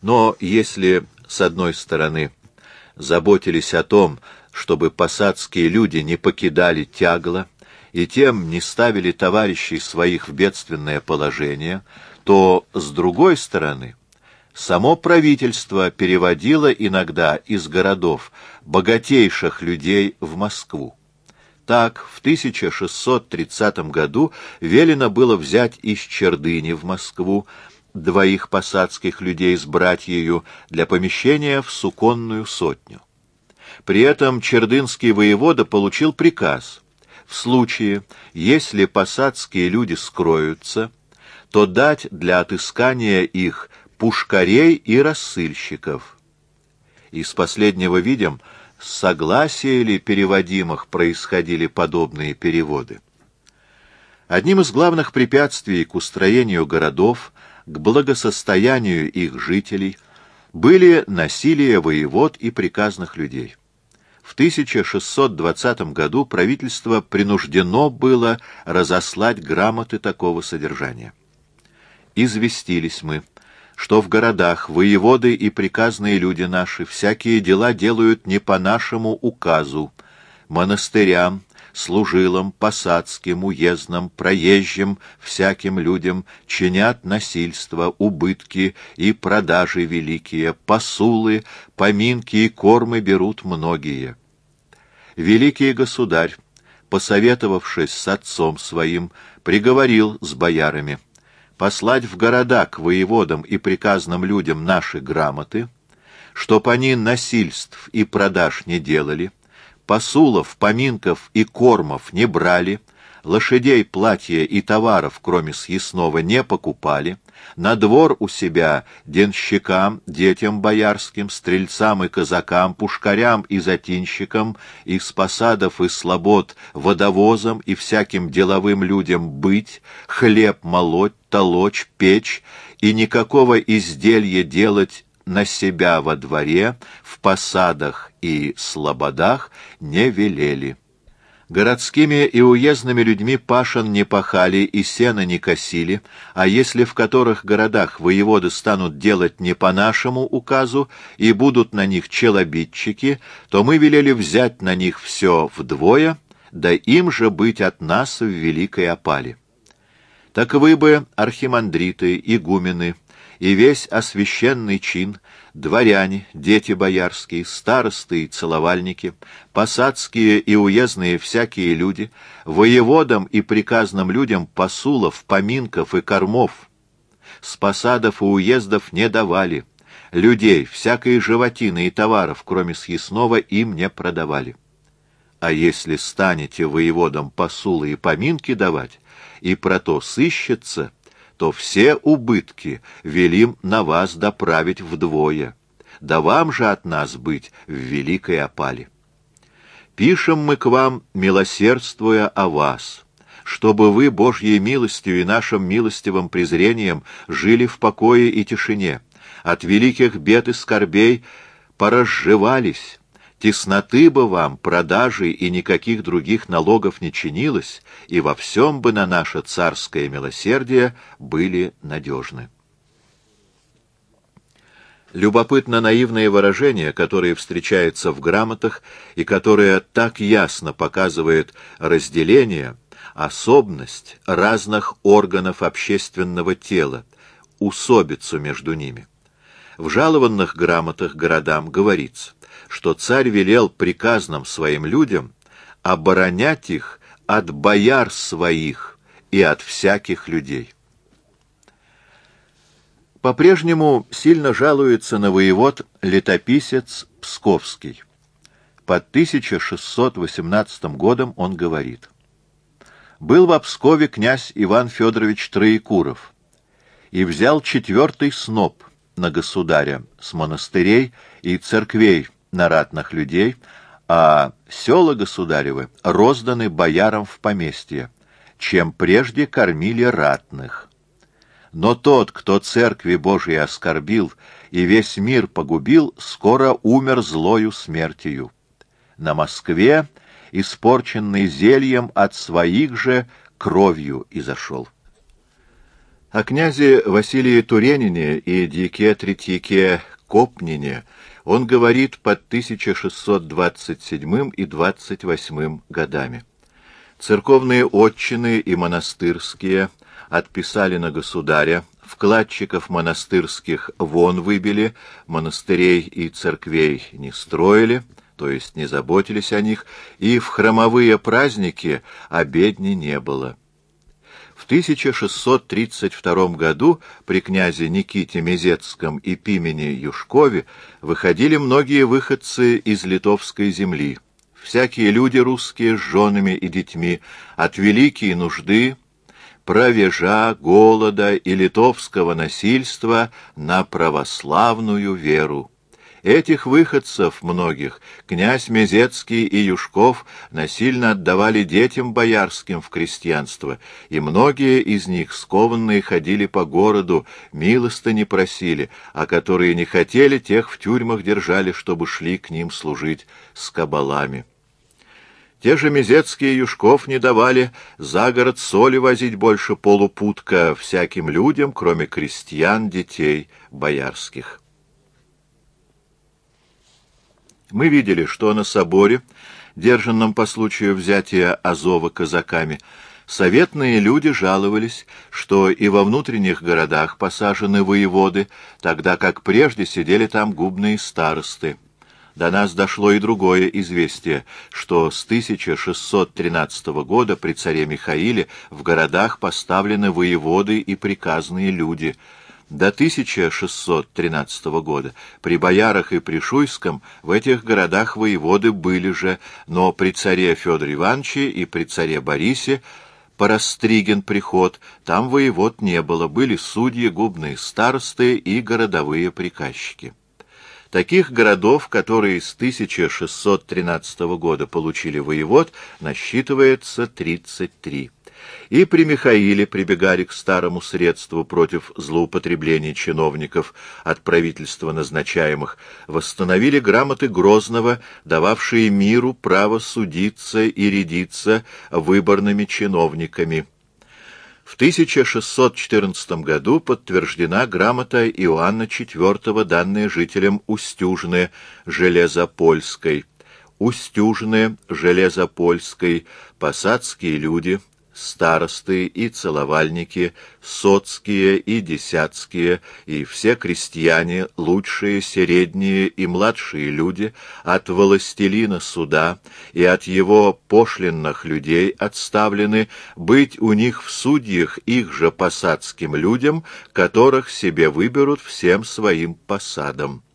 Но если, с одной стороны, заботились о том, чтобы посадские люди не покидали Тягла и тем не ставили товарищей своих в бедственное положение, то, с другой стороны, само правительство переводило иногда из городов богатейших людей в Москву. Так, в 1630 году велено было взять из Чердыни в Москву двоих посадских людей с братьею для помещения в суконную сотню. При этом чердынский воевода получил приказ: в случае, если посадские люди скроются, то дать для отыскания их пушкарей и рассыльщиков. Из последнего видим, с согласия ли переводимых происходили подобные переводы. Одним из главных препятствий к устроению городов, к благосостоянию их жителей, были насилие воевод и приказных людей. В 1620 году правительство принуждено было разослать грамоты такого содержания. «Известились мы, что в городах воеводы и приказные люди наши всякие дела делают не по нашему указу, монастырям, служилам, посадским, уездным, проезжим, всяким людям чинят насильство, убытки и продажи великие, посулы, поминки и кормы берут многие. Великий государь, посоветовавшись с отцом своим, приговорил с боярами послать в города к воеводам и приказным людям наши грамоты, чтоб они насильств и продаж не делали, посулов, поминков и кормов не брали, лошадей, платья и товаров, кроме съестного, не покупали, на двор у себя денщикам, детям боярским, стрельцам и казакам, пушкарям и затинщикам, из посадов и слобод водовозам и всяким деловым людям быть, хлеб молоть, толочь, печь и никакого изделия делать на себя во дворе, в посадах и слободах не велели. Городскими и уездными людьми пашен не пахали и сена не косили, а если в которых городах воеводы станут делать не по нашему указу и будут на них челобитчики, то мы велели взять на них все вдвое, да им же быть от нас в великой опале. Таковы бы архимандриты, игумены и весь освященный чин, дворяне, дети боярские, старосты и целовальники, посадские и уездные всякие люди, воеводам и приказным людям посулов, поминков и кормов, с посадов и уездов не давали, людей, всякой животины и товаров, кроме съестного, им не продавали. А если станете воеводам посулы и поминки давать, и про то сыщется, то все убытки велим на вас доправить вдвое, да вам же от нас быть в великой опале. Пишем мы к вам, милосердствуя о вас, чтобы вы Божьей милостью и нашим милостивым презрением жили в покое и тишине, от великих бед и скорбей поразжевались, тесноты бы вам, продажи и никаких других налогов не чинилось, и во всем бы на наше царское милосердие были надежны. Любопытно наивные выражения, которые встречаются в грамотах и которые так ясно показывают разделение, особенность разных органов общественного тела, усобицу между ними. В жалованных грамотах городам говорится, что царь велел приказным своим людям оборонять их от бояр своих и от всяких людей. По-прежнему сильно жалуется на воевод летописец Псковский. Под 1618 годом он говорит: «Был в Пскове князь Иван Федорович Троекуров и взял 4-й сноп на государя с монастырей и церквей на ратных людей, а села государевы розданы боярам в поместье, чем прежде кормили ратных. Но тот, кто церкви Божией оскорбил и весь мир погубил, скоро умер злою смертью. На Москве, испорченный зельем, от своих же кровью изошел». О князе Василии Туренине и дьяке Третьяке Копнине он говорит под 1627 и 28 годами. Церковные отчины и монастырские отписали на государя, вкладчиков монастырских вон выбили, монастырей и церквей не строили, то есть не заботились о них, и в храмовые праздники обедни не было. В 1632 году при князе Никите Мезецком и Пимене Юшкове выходили многие выходцы из литовской земли. Всякие люди русские с женами и детьми от великой нужды, провежа, голода и литовского насильства на православную веру. Этих выходцев многих князь Мезецкий и Юшков насильно отдавали детям боярским в крестьянство, и многие из них, скованные, ходили по городу, милостыни просили, а которые не хотели, тех в тюрьмах держали, чтобы шли к ним служить с кабалами. Те же Мезецкие и Юшков не давали за город соли возить больше полупутка всяким людям, кроме крестьян, детей боярских. Мы видели, что на соборе, держанном по случаю взятия Азова казаками, советные люди жаловались, что и во внутренних городах посажены воеводы, тогда как прежде сидели там губные старосты. До нас дошло и другое известие, что с 1613 года при царе Михаиле в городах поставлены воеводы и приказные люди. До 1613 года при боярах и при Шуйском в этих городах воеводы были же, но при царе Федоре Ивановиче и при царе Борисе порастриген приход, там воевод не было, были судьи, губные старосты и городовые приказчики. Таких городов, которые с 1613 года получили воевод, насчитывается 33. И при Михаиле прибегали к старому средству против злоупотреблений чиновников от правительства назначаемых, восстановили грамоты Грозного, дававшие миру право судиться и рядиться выборными чиновниками. В 1614 году подтверждена грамота Иоанна IV, данная жителям Устюжны Железопольской. Устюжны Железопольской, посадские люди, старосты и целовальники, соцкие и десятские, и все крестьяне, лучшие, средние и младшие люди, от властелина суда и от его пошлинных людей отставлены, быть у них в судьях их же посадским людям, которых себе выберут всем своим посадам.